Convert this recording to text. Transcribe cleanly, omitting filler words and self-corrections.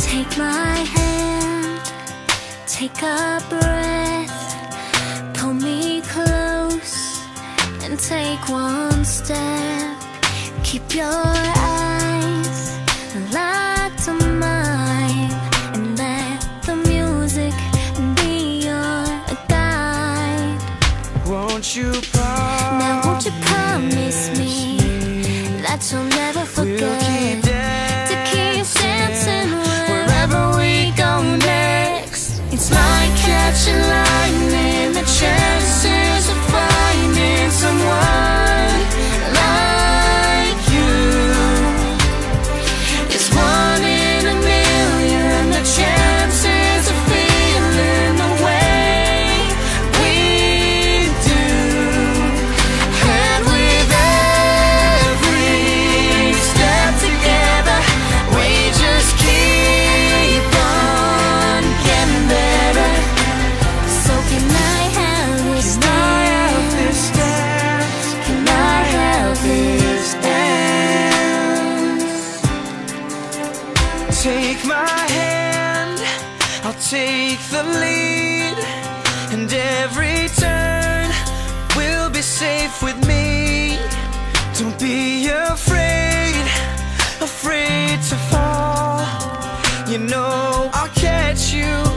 Take my hand, take a breath, pull me close and take one step. Keep your eyes locked on mine and let the music be your guide. Won't you promise? Now won't you promise me that you'll never forget to keep dancing wherever we go next? It's like catching lightning, the chances of finding someone like you is 1 in a million. The chances of feeling the way we do, and with every step together, we just keep on getting better. So can I have this dance? Can I have this dance? Take my hand, I'll take the lead, and every turn will be safe with me. Don't be afraid, afraid to fall. You know I'll catch you